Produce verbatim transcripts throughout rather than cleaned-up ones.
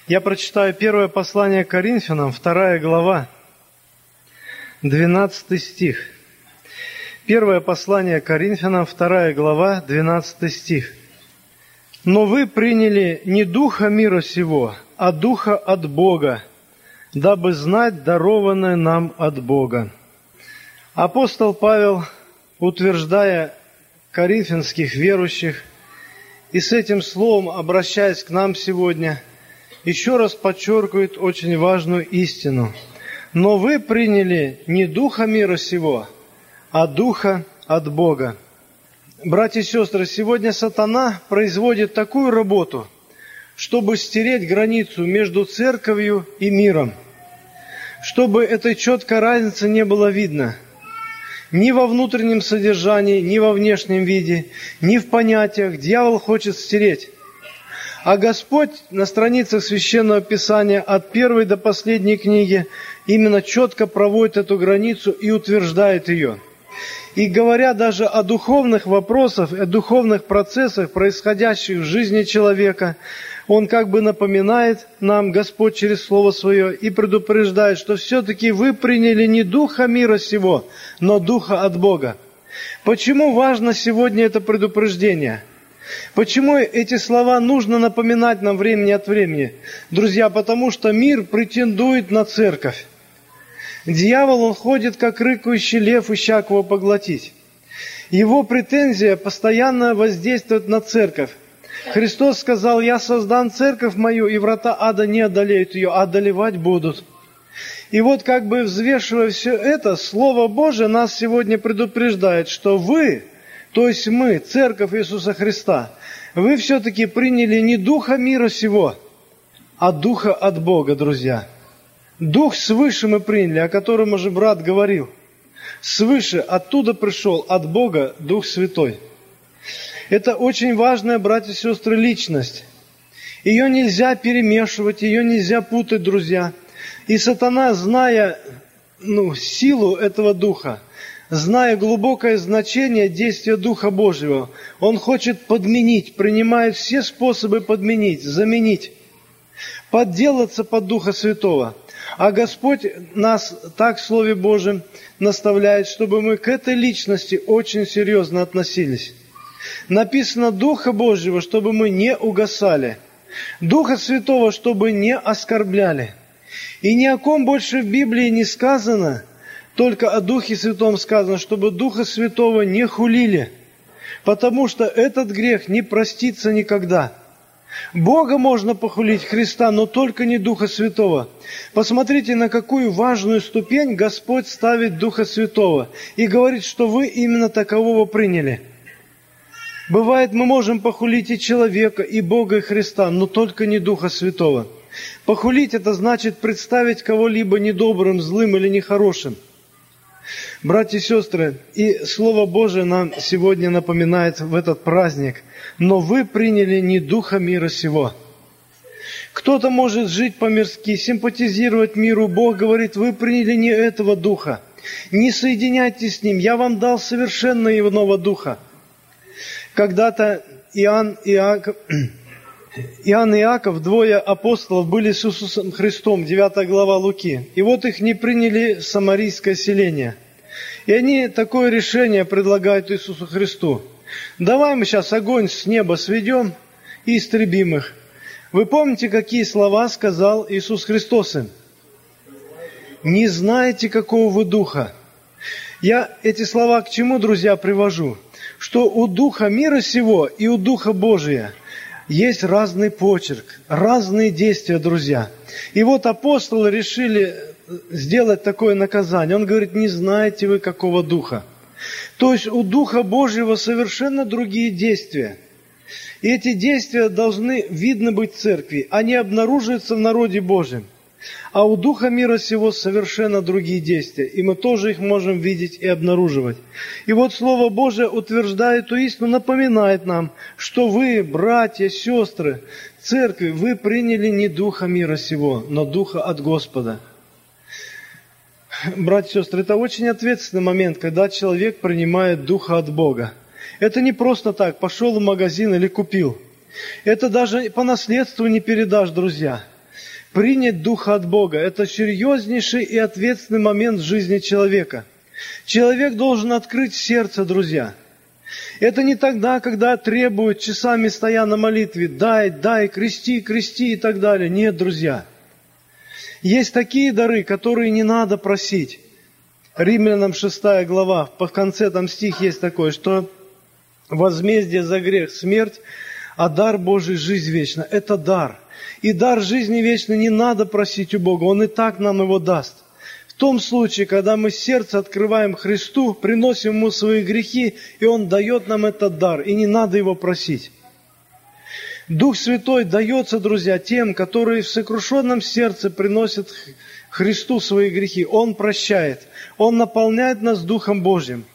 Я прочитаю первое послание к Коринфянам, вторая глава, двенадцатый стих. Первое послание к Коринфянам, вторая глава, двенадцатый стих. «Но вы приняли не духа мира сего, а духа от Бога, дабы знать дарованное нам от Бога». Апостол Павел, утверждая коринфянских верующих, и с этим словом, обращаясь к нам сегодня, еще раз подчеркивает очень важную истину. «Но вы приняли не духа мира сего, а духа от Бога». Братья и сестры, сегодня сатана производит такую работу, чтобы стереть границу между церковью и миром, чтобы этой четкой разницы не было видно ни во внутреннем содержании, ни во внешнем виде, ни в понятиях. Дьявол хочет стереть. А Господь на страницах Священного Писания от первой до последней книги именно четко проводит эту границу и утверждает ее. И говоря даже о духовных вопросах, о духовных процессах, происходящих в жизни человека, Он как бы напоминает нам, Господь, через Слово Свое, и предупреждает, что все-таки вы приняли не духа мира сего, но духа от Бога. Почему важно сегодня это предупреждение? Почему эти слова нужно напоминать нам времени от времени? Друзья, потому что мир претендует на церковь. Дьявол, он ходит, как рыкающий лев, ища кого поглотить. Его претензия постоянно воздействует на церковь. Христос сказал: «Я создам церковь мою, и врата ада не одолеют ее, а одолевать будут». И вот, как бы взвешивая все это, Слово Божие нас сегодня предупреждает, что вы, то есть мы, церковь Иисуса Христа, вы все-таки приняли не духа мира сего, а духа от Бога, друзья. Дух свыше мы приняли, о котором уже брат говорил. Свыше, оттуда пришел, от Бога, Дух Святой. Это очень важная, братья и сестры, личность. Ее нельзя перемешивать, ее нельзя путать, друзья. И сатана, зная ну, силу этого Духа, зная глубокое значение действия Духа Божьего, он хочет подменить, принимает все способы подменить, заменить, подделаться под Духа Святого. А Господь нас так в Слове Божьем наставляет, чтобы мы к этой личности очень серьезно относились. Написано Духа Божьего, чтобы мы не угасали. Духа Святого, чтобы не оскорбляли. И ни о ком больше в Библии не сказано, только о Духе Святом сказано, чтобы Духа Святого не хулили, потому что этот грех не простится никогда. Бога можно похулить, Христа, но только не Духа Святого. Посмотрите, на какую важную ступень Господь ставит Духа Святого и говорит, что вы именно такового приняли. Бывает, мы можем похулить и человека, и Бога, и Христа, но только не Духа Святого. Похулить — это значит представить кого-либо недобрым, злым или нехорошим. Братья и сестры, и Слово Божие нам сегодня напоминает в этот праздник: «Но вы приняли не духа мира сего». Кто-то может жить по-мирски, симпатизировать миру. Бог говорит: вы приняли не этого духа. Не соединяйтесь с ним, я вам дал совершенно иного духа. Когда-то Иоанн и Иаков, Иоанн и Иаков, двое апостолов, были с Иисусом Христом, девятая глава Луки. И вот их не приняли в самарийское селение. И они такое решение предлагают Иисусу Христу: давай мы сейчас огонь с неба сведем и истребим их. Вы помните, какие слова сказал Иисус Христос им? Не знаете, какого вы духа. Я эти слова к чему, друзья, привожу? Что у духа мира сего и у духа Божия есть разный почерк, разные действия, друзья. И вот апостолы решили сделать такое наказание. Он говорит: не знаете вы, какого духа. То есть у Духа Божьего совершенно другие действия. И эти действия должны видно быть в церкви, они обнаруживаются в народе Божьем. А у Духа мира сего совершенно другие действия, и мы тоже их можем видеть и обнаруживать. И вот Слово Божие утверждает эту истину, напоминает нам, что вы, братья, сестры, церкви, вы приняли не Духа мира сего, но Духа от Господа. Братья и сестры, это очень ответственный момент, когда человек принимает Духа от Бога. Это не просто так, пошел в магазин или купил. Это даже по наследству не передашь, друзья. Принять Духа от Бога – это серьезнейший и ответственный момент в жизни человека. Человек должен открыть сердце, друзья. Это не тогда, когда требуют, часами стоя на молитве, дай, дай, крести, крести и так далее. Нет, друзья. Есть такие дары, которые не надо просить. Римлянам шестая глава, по конце там стих есть такой, что возмездие за грех – смерть, а дар Божий – жизнь вечна. Это дар. И дар жизни вечной не надо просить у Бога, Он и так нам его даст. В том случае, когда мы сердце открываем Христу, приносим Ему свои грехи, и Он дает нам этот дар, и не надо его просить. Дух Святой дается, друзья, тем, которые в сокрушенном сердце приносят Христу свои грехи. Он прощает, Он наполняет нас Духом Божьим.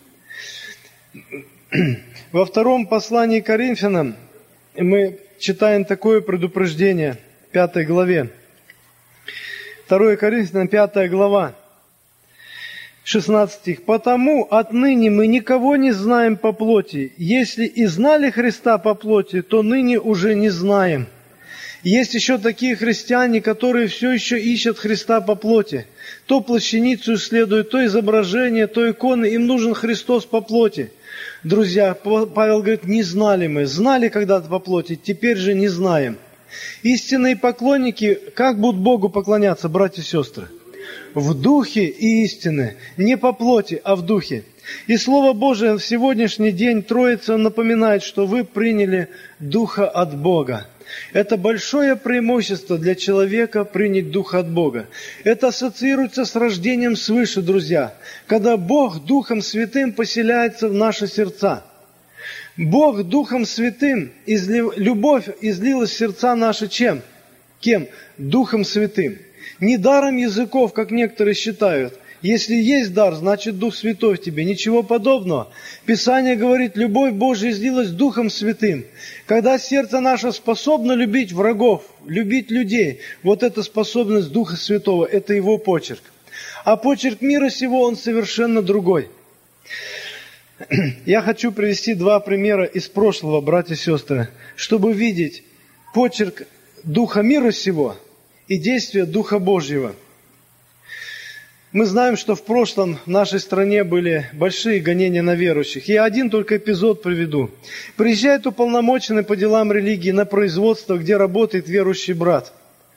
Во втором послании к Коринфянам мы читаем такое предупреждение, в пятой главе. второе Коринфянам, пятая глава, шестнадцатый стих. «Потому отныне мы никого не знаем по плоти. Если и знали Христа по плоти, то ныне уже не знаем». Есть еще такие христиане, которые все еще ищут Христа по плоти. То плащаницу исследуют, то изображение, то иконы. Им нужен Христос по плоти. Друзья, Павел говорит, не знали мы. Знали когда-то по плоти, теперь же не знаем. Истинные поклонники, как будут Богу поклоняться, братья и сестры? В духе и истины, не по плоти, а в духе. И Слово Божие в сегодняшний день Троица напоминает, что вы приняли Духа от Бога. Это большое преимущество для человека принять Духа от Бога. Это ассоциируется с рождением свыше, друзья, когда Бог Духом Святым поселяется в наши сердца. Бог Духом Святым, излив... любовь излилась в сердца наши чем? Кем? Духом Святым. Не даром языков, как некоторые считают. Если есть дар, значит Дух Святой в тебе. Ничего подобного. Писание говорит, любовь Божья излилась Духом Святым. Когда сердце наше способно любить врагов, любить людей, вот эта способность Духа Святого, это Его почерк. А почерк мира сего, он совершенно другой. Я хочу привести два примера из прошлого, братья и сестры, чтобы видеть почерк Духа мира сего и действия Духа Божьего. Мы знаем, что в прошлом в нашей стране были большие гонения на верующих. Я один только эпизод приведу. Приезжает уполномоченный по делам религии на производство, где работает верующий брат,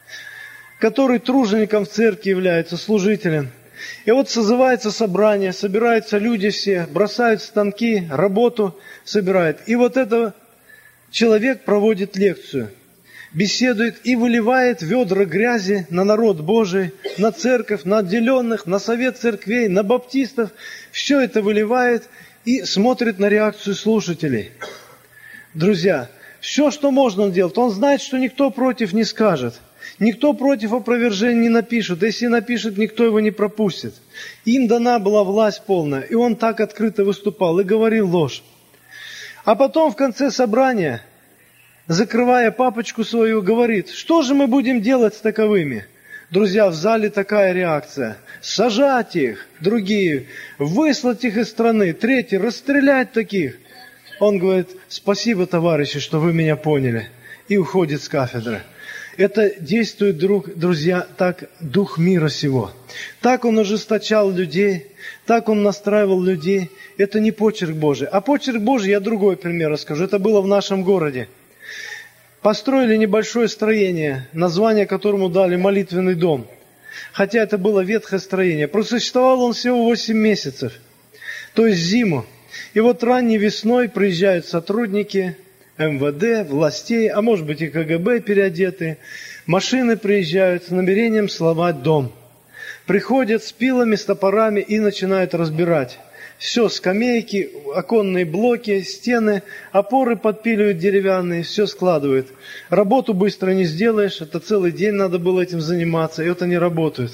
который тружеником в церкви является, служителем. И вот созывается собрание, собираются люди все, бросают станки, работу собирают. И вот этот человек проводит лекцию, беседует и выливает ведра грязи на народ Божий, на церковь, на отделенных, на совет церквей, на баптистов. Все это выливает и смотрит на реакцию слушателей. Друзья, все, что можно он делает, он знает, что никто против не скажет. Никто против опровержения не напишет. Если напишет, никто его не пропустит. Им дана была власть полная, и он так открыто выступал и говорил ложь. А потом в конце собрания, закрывая папочку свою, говорит, что же мы будем делать с таковыми? Друзья, в зале такая реакция. Сажать их, другие, выслать их из страны, третий, расстрелять таких. Он говорит, спасибо, товарищи, что вы меня поняли. И уходит с кафедры. Это действует, друг, друзья, так дух мира сего. Так он ожесточал людей, так он настраивал людей. Это не почерк Божий. А почерк Божий, я другой пример расскажу. Это было в нашем городе. Построили небольшое строение, название которому дали молитвенный дом. Хотя это было ветхое строение. Просуществовал он всего восемь месяцев, то есть зиму. И вот ранней весной приезжают сотрудники эм вэ дэ, властей, а может быть и ка гэ бэ переодетые. Машины приезжают с намерением сломать дом. Приходят с пилами, с топорами и начинают разбирать. Все, скамейки, оконные блоки, стены, опоры подпиливают деревянные, все складывают. Работу быстро не сделаешь, это целый день надо было этим заниматься, и вот они работают.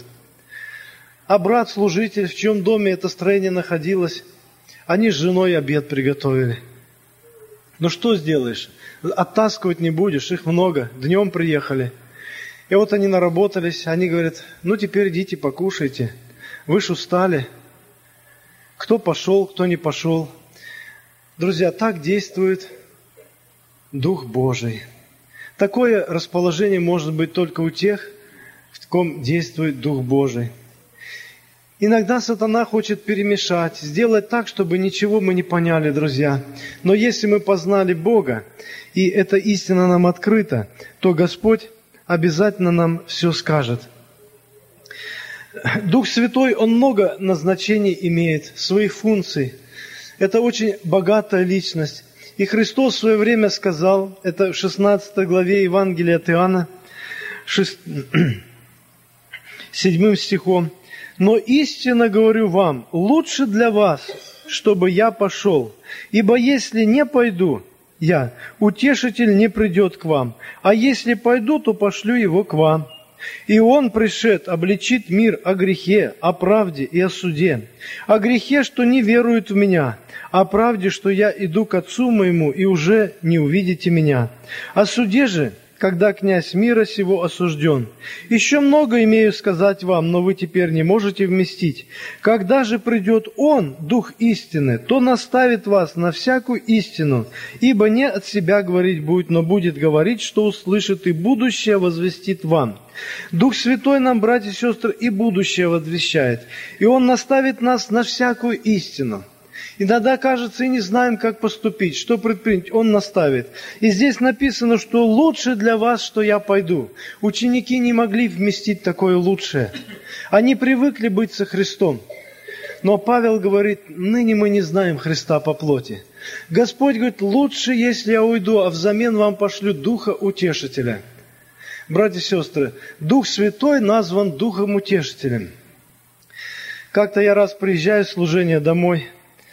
А брат-служитель, в чьем доме это строение находилось, они с женой обед приготовили. Ну что сделаешь? Оттаскивать не будешь, их много, днем приехали. И вот они наработались, они говорят, ну теперь идите покушайте, вы ж устали. Кто пошел, кто не пошел. Друзья, так действует Дух Божий. Такое расположение может быть только у тех, в ком действует Дух Божий. Иногда сатана хочет перемешать, сделать так, чтобы ничего мы не поняли, друзья. Но если мы познали Бога, и эта истина нам открыта, то Господь обязательно нам все скажет. Дух Святой, Он много назначений имеет, своих функций. Это очень богатая личность. И Христос в свое время сказал, это в шестнадцатой главе Евангелия от Иоанна, седьмым стихом, «Но истинно говорю вам, лучше для вас, чтобы я пошел, ибо если не пойду я, утешитель не придет к вам, а если пойду, то пошлю его к вам. И он, пришед, обличит мир о грехе, о правде и о суде. О грехе, что не веруют в меня, о правде, что я иду к Отцу моему, и уже не увидите меня. О суде же, когда князь мира сего осужден. Еще много имею сказать вам, но вы теперь не можете вместить. Когда же придет Он, Дух истины, то наставит вас на всякую истину, ибо не от себя говорить будет, но будет говорить, что услышит, и будущее возвестит вам». Дух Святой нам, братья и сестры, и будущее возвещает. И Он наставит нас на всякую истину. Иногда, кажется, и не знаем, как поступить, что предпринять. Он наставит. И здесь написано, что лучше для вас, что я пойду. Ученики не могли вместить такое лучшее. Они привыкли быть со Христом. Но Павел говорит, ныне мы не знаем Христа по плоти. Господь говорит, лучше, если я уйду, а взамен вам пошлю Духа Утешителя. Братья и сестры, Дух Святой назван Духом Утешителем. Как-то я раз приезжаю в служение домой,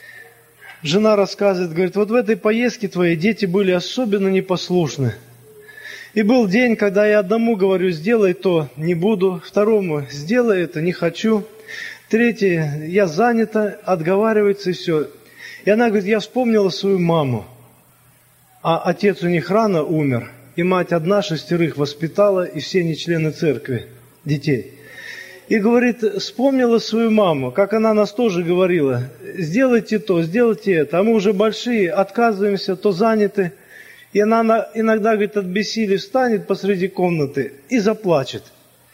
жена рассказывает, говорит, вот в этой поездке твои дети были особенно непослушны. И был день, когда я одному говорю, сделай то, не буду, второму, сделай это, не хочу, третье, я занята, отговаривается и все. И она говорит, я вспомнила свою маму, а отец у них рано умер, и мать одна шестерых воспитала, и все не члены церкви, детей. И говорит, вспомнила свою маму, как она нас тоже говорила, сделайте то, сделайте это, а мы уже большие, отказываемся, то заняты. И она иногда, говорит, от бессилия встанет посреди комнаты и заплачет.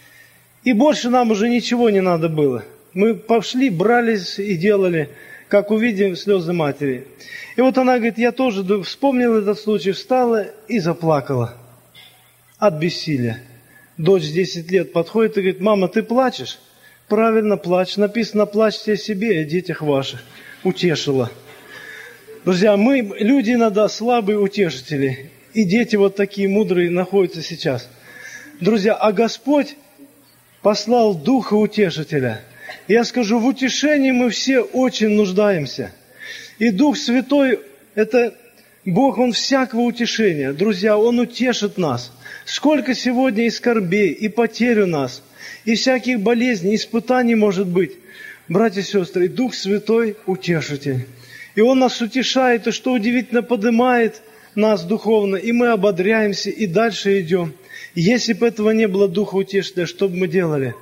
И больше нам уже ничего не надо было. Мы пошли, брались и делали, как увидим слезы матери. И вот она говорит, я тоже вспомнила этот случай, встала и заплакала от бессилия. Дочь десять лет подходит и говорит, мама, ты плачешь? Правильно, плачь. Написано, плачьте о себе и о детях ваших. Утешила. Друзья, мы, люди иногда слабые утешители. И дети вот такие мудрые находятся сейчас. Друзья, а Господь послал Духа Утешителя. Я скажу, в утешении мы все очень нуждаемся. И Дух Святой, это Бог, Он всякого утешения. Друзья, Он утешит нас. Сколько сегодня и скорбей, и потерь у нас, и всяких болезней, испытаний может быть. Братья и сестры, Дух Святой утешитель. И Он нас утешает, и что удивительно, поднимает нас духовно, и мы ободряемся, и дальше идем. Если бы этого не было Духа Утешителя, что бы мы делали?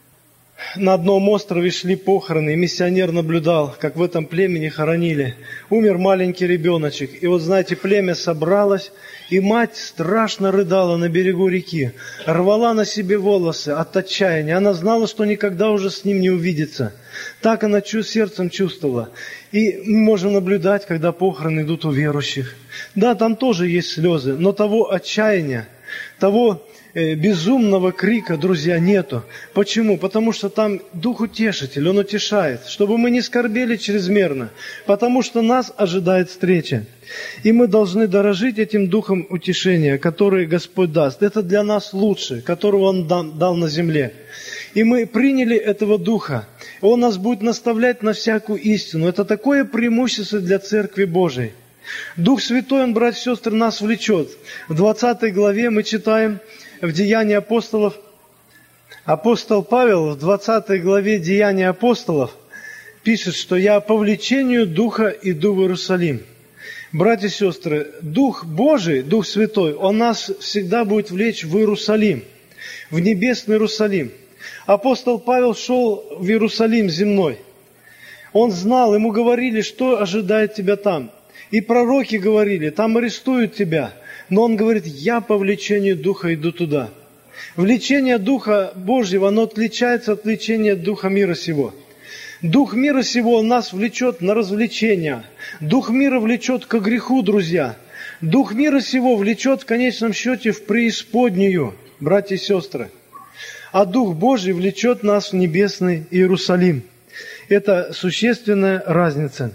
На одном острове шли похороны, и миссионер наблюдал, как в этом племени хоронили. Умер маленький ребеночек. И вот, знаете, племя собралось, и мать страшно рыдала на берегу реки, рвала на себе волосы от отчаяния. Она знала, что никогда уже с ним не увидится. Так она сердцем чувствовала. И мы можем наблюдать, когда похороны идут у верующих. Да, там тоже есть слезы, но того отчаяния, того безумного крика, друзья, нету. Почему? Потому что там Дух Утешитель, Он утешает, чтобы мы не скорбели чрезмерно, потому что нас ожидает встреча. И мы должны дорожить этим Духом утешения, который Господь даст. Это для нас лучше, которого Он дал на земле. И мы приняли этого Духа. Он нас будет наставлять на всякую истину. Это такое преимущество для Церкви Божией. Дух Святой, Он, братья и сестры, нас влечет. В двадцатой главе мы читаем в Деянии апостолов, апостол Павел в двадцатой главе Деяний апостолов пишет, что «я по влечению Духа иду в Иерусалим». Братья и сестры, Дух Божий, Дух Святой, Он нас всегда будет влечь в Иерусалим, в небесный Иерусалим. Апостол Павел шел в Иерусалим земной. Он знал, ему говорили, что ожидает тебя там. И пророки говорили, там арестуют тебя. Но он говорит, я по влечению Духа иду туда. Влечение Духа Божьего, оно отличается от влечения Духа мира сего. Дух мира сего нас влечет на развлечения. Дух мира влечет ко греху, друзья. Дух мира сего влечет в конечном счете в преисподнюю, братья и сестры. А Дух Божий влечет нас в небесный Иерусалим. Это существенная разница.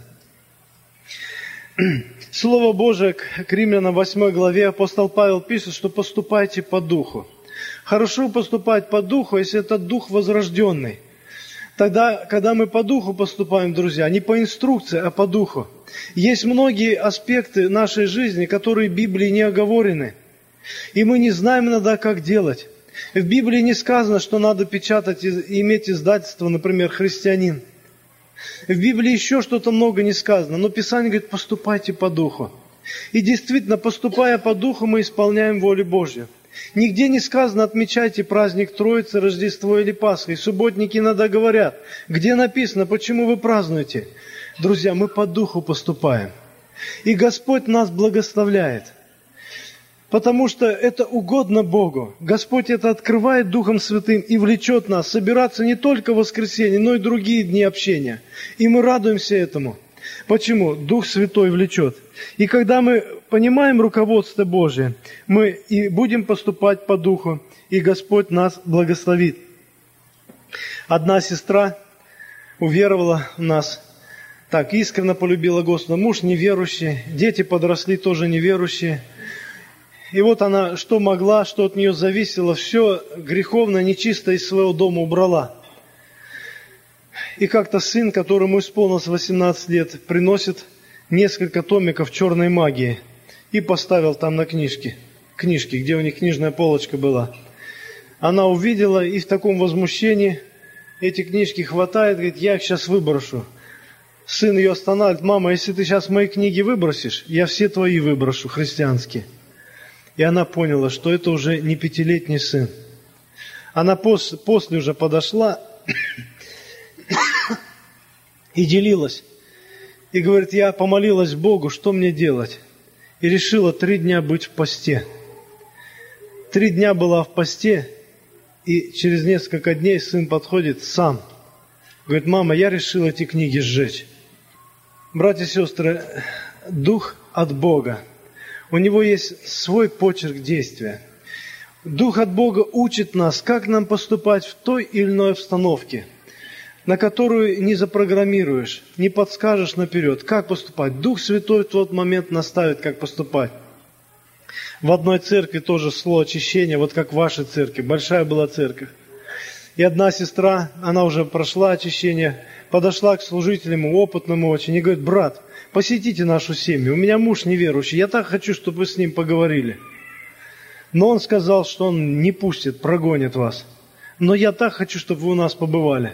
Слово Божие к Римлянам восьмой главе апостол Павел пишет, что поступайте по Духу. Хорошо поступать по Духу, если это Дух возрожденный. Тогда, когда мы по Духу поступаем, друзья, не по инструкции, а по Духу. Есть многие аспекты нашей жизни, которые в Библии не оговорены. И мы не знаем иногда, как делать. В Библии не сказано, что надо печатать и иметь издательство, например, «Христианин». В Библии еще что-то много не сказано, но Писание говорит, поступайте по Духу. И действительно, поступая по Духу, мы исполняем волю Божью. Нигде не сказано, отмечайте праздник Троицы, Рождество или Пасха. И субботники иногда говорят, где написано, почему вы празднуете? Друзья, мы по Духу поступаем. И Господь нас благословляет. Потому что это угодно Богу. Господь это открывает Духом Святым и влечет нас собираться не только в воскресенье, но и другие дни общения. И мы радуемся этому. Почему? Дух Святой влечет. И когда мы понимаем руководство Божие, мы и будем поступать по Духу, и Господь нас благословит. Одна сестра уверовала в нас, так искренне полюбила Господа, муж неверующий, дети подросли тоже неверующие. И вот она, что могла, что от нее зависело, все греховно, нечисто из своего дома убрала. И как-то сын, которому исполнилось восемнадцать лет, приносит несколько томиков черной магии и поставил там на книжке, книжки, где у них книжная полочка была. Она увидела и в таком возмущении эти книжки хватает, говорит, я их сейчас выброшу. Сын ее останавливает, мама, если ты сейчас мои книги выбросишь, я все твои выброшу, христианские. И она поняла, что это уже не пятилетний сын. Она пос, после уже подошла и делилась. И говорит, я помолилась Богу, что мне делать? И решила три дня быть в посте. Три дня была в посте, и через несколько дней сын подходит сам. Говорит, мама, я решил эти книги сжечь. Братья и сестры, Дух от Бога. У Него есть свой почерк действия. Дух от Бога учит нас, как нам поступать в той или иной обстановке, на которую не запрограммируешь, не подскажешь наперед, как поступать. Дух Святой в тот момент наставит, как поступать. В одной церкви тоже шло очищение, вот как в вашей церкви, большая была церковь. И одна сестра, она уже прошла очищение, подошла к служителям, опытному очень, и говорит, брат, посетите нашу семью, у меня муж неверующий, я так хочу, чтобы вы с ним поговорили. Но он сказал, что он не пустит, прогонит вас. Но я так хочу, чтобы вы у нас побывали.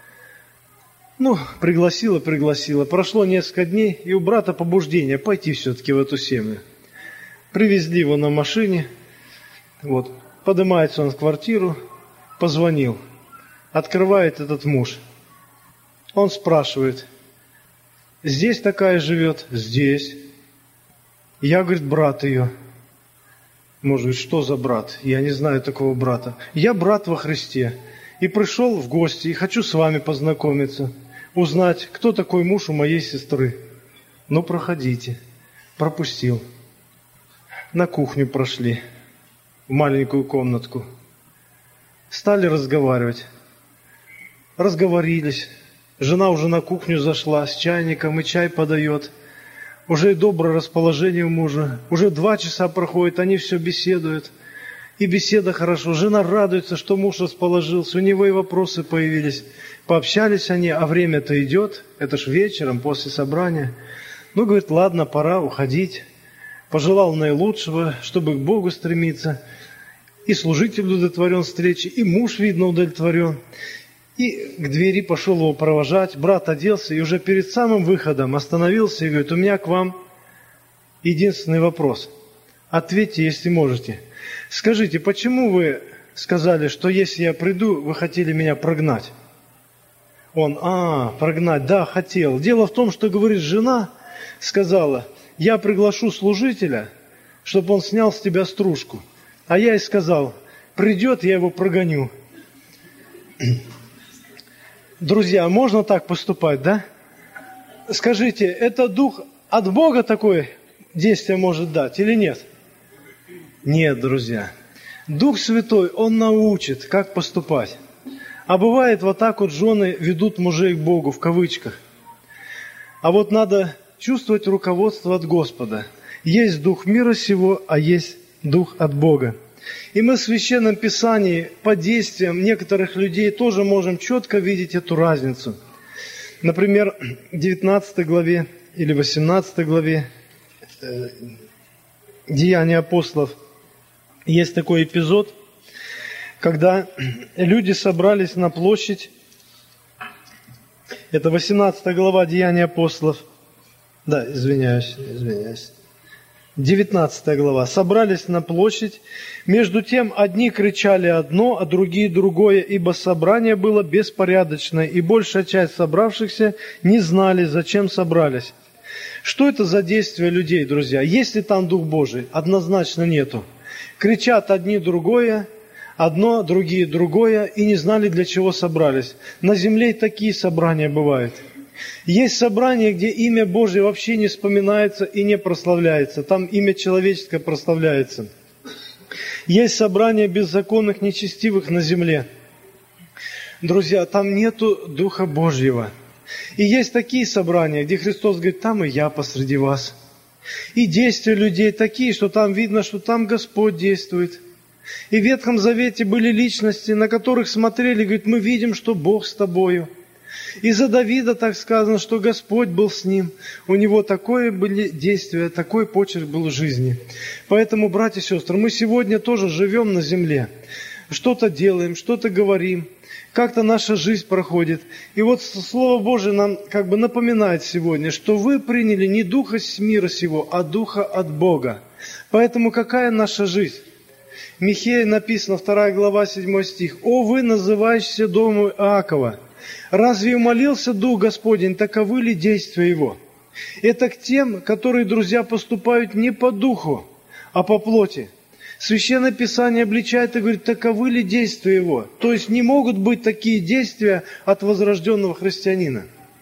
Ну, пригласила, пригласила. Прошло несколько дней, и у брата побуждение пойти все-таки в эту семью. Привезли его на машине, вот, поднимается он в квартиру, позвонил. Открывает этот муж. Он спрашивает, здесь такая живет? Здесь. Я, говорит, брат ее. Муж говорит, что за брат? Я не знаю такого брата. Я брат во Христе. И пришел в гости, и хочу с вами познакомиться, узнать, кто такой муж у моей сестры. Ну, проходите. Пропустил. На кухню прошли, в маленькую комнатку. Стали разговаривать. Разговорились. Жена уже на кухню зашла с чайником и чай подает. Уже и доброе расположение у мужа. Уже два часа проходит, они все беседуют. И беседа хорошо. Жена радуется, что муж расположился. У него и вопросы появились. Пообщались они, а время-то идет. Это ж вечером, после собрания. Ну, говорит, ладно, пора уходить. Пожелал наилучшего, чтобы к Богу стремиться. И служитель удовлетворен встречей, и муж, видно, удовлетворен. И к двери пошел его провожать. Брат оделся и уже перед самым выходом остановился и говорит, у меня к вам единственный вопрос. Ответьте, если можете. Скажите, почему вы сказали, что если я приду, вы хотели меня прогнать? Он, а, прогнать, да, хотел. Дело в том, что, говорит, жена сказала, я приглашу служителя, чтобы он снял с тебя стружку. А я и сказал, придет, я его прогоню. Друзья, можно так поступать, да? Скажите, это дух от Бога такое действие может дать или нет? Нет, друзья. Дух Святой, Он научит, как поступать. А бывает, вот так вот жены ведут мужей к Богу, в кавычках. А вот надо чувствовать руководство от Господа. Есть дух мира сего, а есть дух от Бога. И мы в Священном Писании по действиям некоторых людей тоже можем четко видеть эту разницу. Например, в девятнадцатой главе или восемнадцатой главе э, Деяния апостолов есть такой эпизод, когда люди собрались на площадь. Это восемнадцатая глава Деяния апостолов. Да, извиняюсь, извиняюсь. девятнадцатая глава. Собрались на площадь. Между тем, одни кричали одно, а другие другое, ибо собрание было беспорядочное, и большая часть собравшихся не знали, зачем собрались. Что это за действие людей, друзья? Есть ли там Дух Божий? Однозначно нету. Кричат одни другое, одно, другие другое, и не знали, для чего собрались. На земле и такие собрания бывают. Есть собрания, где имя Божие вообще не вспоминается и не прославляется. Там имя человеческое прославляется. Есть собрания беззаконных, нечестивых на земле. Друзья, там нету Духа Божьего. И есть такие собрания, где Христос говорит, там и я посреди вас. И действия людей такие, что там видно, что там Господь действует. И в Ветхом Завете были личности, на которых смотрели, говорит, мы видим, что Бог с тобою. И за Давида так сказано, что Господь был с ним. У него такое были действия, такой почерк был в жизни. Поэтому, братья и сестры, мы сегодня тоже живем на земле. Что-то делаем, что-то говорим. Как-то наша жизнь проходит. И вот Слово Божие нам как бы напоминает сегодня, что вы приняли не духа с мира сего, а духа от Бога. Поэтому какая наша жизнь? Михея написано, вторая глава, седьмой стих. «О вы, называющиеся домом Иакова, разве умолился Дух Господень, таковы ли действия Его?» Это к тем, которые, друзья, поступают не по духу, а по плоти. Священное Писание обличает и говорит, таковы ли действия Его? То есть не могут быть такие действия от возрожденного христианина.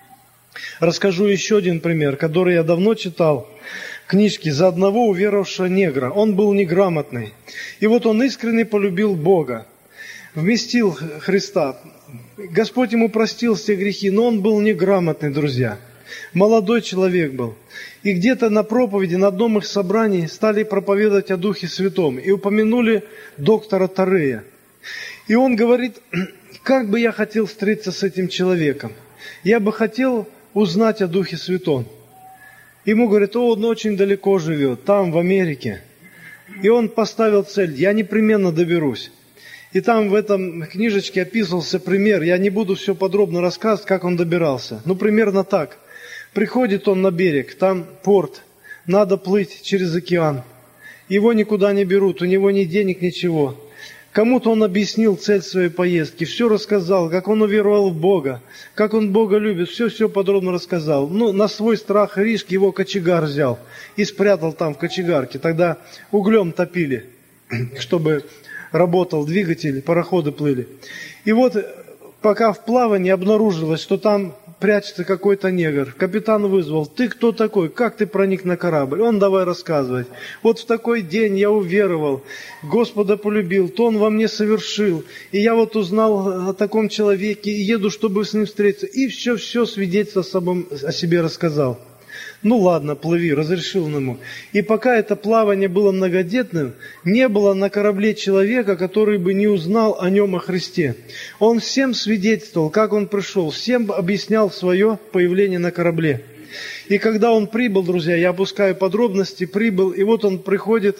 Расскажу еще один пример, который я давно читал. Книжки за одного уверовавшего негра. Он был неграмотный. И вот он искренне полюбил Бога. Вместил Христа. Господь ему простил все грехи, но он был неграмотный, друзья. Молодой человек был. И где-то на проповеди, на одном их собрании стали проповедовать о Духе Святом. И упомянули доктора Тарея. И он говорит, как бы я хотел встретиться с этим человеком. Я бы хотел узнать о Духе Святом. Ему говорят, о, он очень далеко живет, там, в Америке. И он поставил цель, я непременно доберусь. И там в этом книжечке описывался пример, я не буду все подробно рассказывать, как он добирался. Ну, примерно так. Приходит он на берег, там порт, надо плыть через океан. Его никуда не берут, у него ни денег, ничего. Кому-то он объяснил цель своей поездки, все рассказал, как он уверовал в Бога, как он Бога любит, все-все подробно рассказал. Ну, на свой страх и риск его кочегар взял и спрятал там в кочегарке. Тогда углем топили, чтобы работал двигатель, пароходы плыли. И вот пока в плавании обнаружилось, что там прячется какой-то негр. Капитан вызвал, ты кто такой, как ты проник на корабль? Он давай рассказывать. Вот в такой день я уверовал, Господа полюбил, то Он во мне совершил. И я вот узнал о таком человеке и еду, чтобы с ним встретиться. И все-все свидетельство о себе рассказал. Ну ладно, плыви, разрешил он ему. И пока это плавание было многодетным, не было на корабле человека, который бы не узнал о нем, о Христе. Он всем свидетельствовал, как он пришел, всем объяснял свое появление на корабле. И когда он прибыл, друзья, я опускаю подробности, прибыл, и вот он приходит,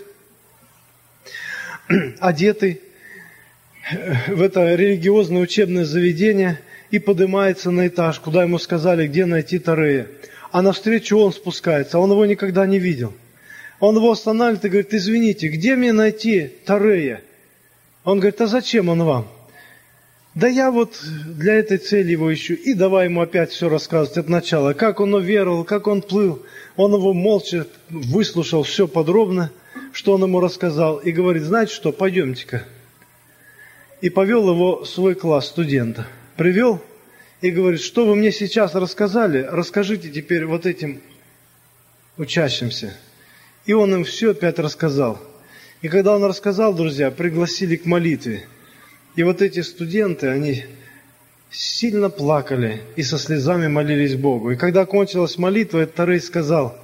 одетый в это религиозное учебное заведение, и поднимается на этаж, куда ему сказали, где найти Тарея. А навстречу он спускается, а он его никогда не видел. Он его останавливает и говорит, извините, где мне найти Тарея? Он говорит, а зачем он вам? Да я вот для этой цели его ищу. И давай ему опять все рассказывать от начала, как он уверовал, как он плыл. Он его молча выслушал все подробно, что он ему рассказал. И говорит, знаете что, пойдемте-ка. и повел его в свой класс студента. Привел и говорит: что вы мне сейчас рассказали, расскажите теперь вот этим учащимся. И он им все опять рассказал. И когда он рассказал, друзья, пригласили к молитве. И вот эти студенты, они сильно плакали и со слезами молились Богу. И когда кончилась молитва, этот рей сказал: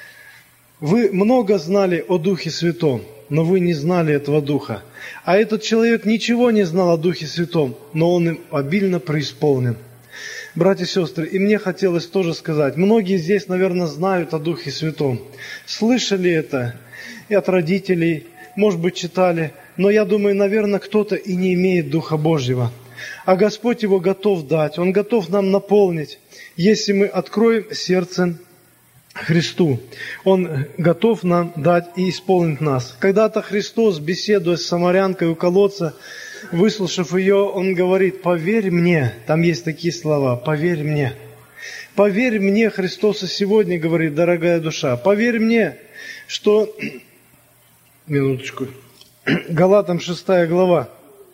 вы много знали о Духе Святом, но вы не знали этого Духа. А этот человек ничего не знал о Духе Святом, но он им обильно преисполнен. Братья и сестры, и мне хотелось тоже сказать, многие здесь, наверное, знают о Духе Святом, слышали это и от родителей, может быть, читали, но я думаю, наверное, кто-то и не имеет Духа Божьего. А Господь его готов дать, Он готов нам наполнить, если мы откроем сердце Христу. Он готов нам дать и исполнить нас. Когда-то Христос, беседуя с самарянкой у колодца, выслушав ее, Он говорит: поверь мне, там есть такие слова, поверь мне. Поверь мне, Христос и сегодня говорит, дорогая душа, поверь мне, что... Минуточку. Галатам шестая глава.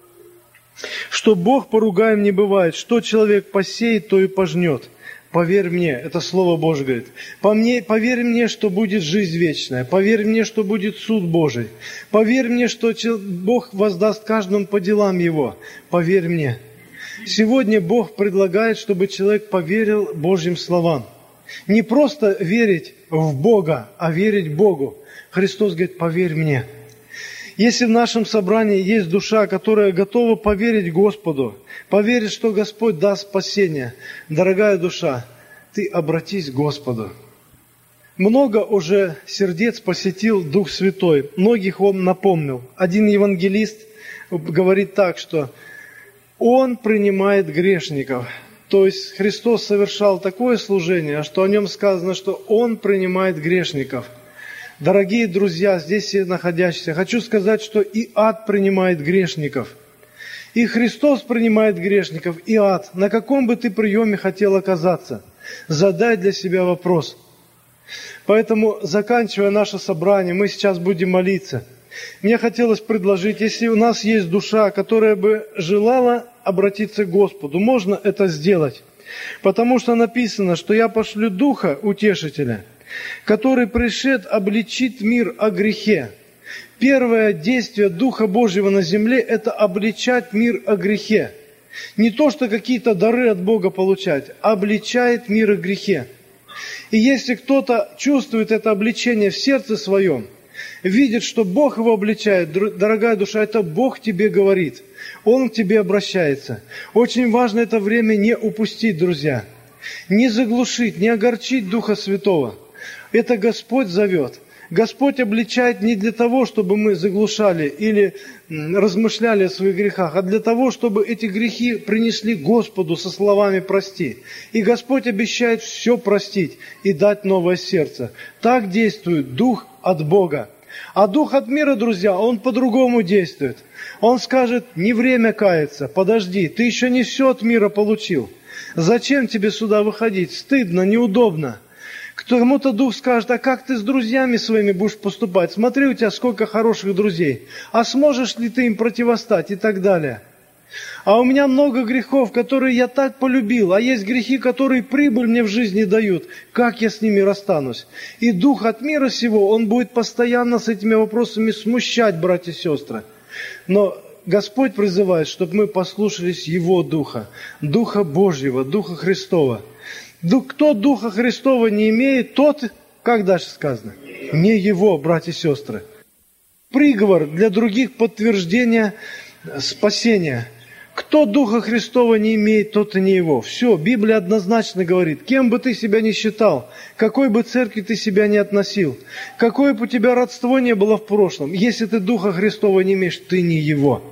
Что Бог поругаем не бывает, что человек посеет, то и пожнет. Поверь мне, это Слово Божье говорит. По мне, поверь мне, что будет жизнь вечная. Поверь мне, что будет суд Божий. Поверь мне, что Бог воздаст каждому по делам его. Поверь мне. Сегодня Бог предлагает, чтобы человек поверил Божьим словам. Не просто верить в Бога, а верить Богу. Христос говорит: поверь мне. Если в нашем собрании есть душа, которая готова поверить Господу, поверить, что Господь даст спасение, дорогая душа, ты обратись к Господу. Много уже сердец посетил Дух Святой, многих Он напомнил. Один евангелист говорит так, что Он принимает грешников. То есть Христос совершал такое служение, что о Нем сказано, что Он принимает грешников. Дорогие друзья, здесь находящиеся, хочу сказать, что и ад принимает грешников. И Христос принимает грешников, и ад. На каком бы ты приеме хотел оказаться? Задай для себя вопрос. Поэтому, заканчивая наше собрание, мы сейчас будем молиться. Мне хотелось предложить, если у нас есть душа, которая бы желала обратиться к Господу, можно это сделать. Потому что написано, что я пошлю Духа Утешителя, который пришед обличит мир о грехе. Первое действие Духа Божьего на земле – это обличать мир о грехе. Не то, что какие-то дары от Бога получать, а обличает мир о грехе. И если кто-то чувствует это обличение в сердце своем, видит, что Бог его обличает, дорогая душа, это Бог тебе говорит, Он к тебе обращается. Очень важно это время не упустить, друзья, не заглушить, не огорчить Духа Святого. Это Господь зовет. Господь обличает не для того, чтобы мы заглушали или размышляли о своих грехах, а для того, чтобы эти грехи принесли Господу со словами «прости». И Господь обещает все простить и дать новое сердце. Так действует Дух от Бога. А Дух от мира, друзья, Он по-другому действует. Он скажет: не время каяться, подожди, ты еще не все от мира получил. Зачем тебе сюда выходить? Стыдно, неудобно. Кому-то Дух скажет: а как ты с друзьями своими будешь поступать? Смотри, у тебя сколько хороших друзей. А сможешь ли ты им противостать? И так далее. А у меня много грехов, которые я так полюбил. А есть грехи, которые прибыль мне в жизни дают. Как я с ними расстанусь? И Дух от мира сего, он будет постоянно с этими вопросами смущать, братья и сестры. Но Господь призывает, чтобы мы послушались Его Духа. Духа Божьего, Духа Христова. Кто Духа Христова не имеет, тот, как дальше сказано, не Его, братья и сестры. Приговор для других подтверждения спасения. Кто Духа Христова не имеет, тот и не Его. Все, Библия однозначно говорит, кем бы ты себя ни считал, какой бы церкви ты себя ни относил, какое бы у тебя родство не было в прошлом, если ты Духа Христова не имеешь, ты не Его.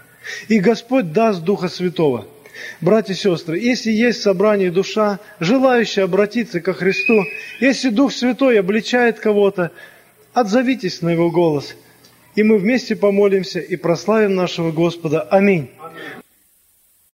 И Господь даст Духа Святого. Братья и сестры, если есть в собрании душа, желающая обратиться ко Христу, если Дух Святой обличает кого-то, отзовитесь на Его голос, и мы вместе помолимся и прославим нашего Господа. Аминь.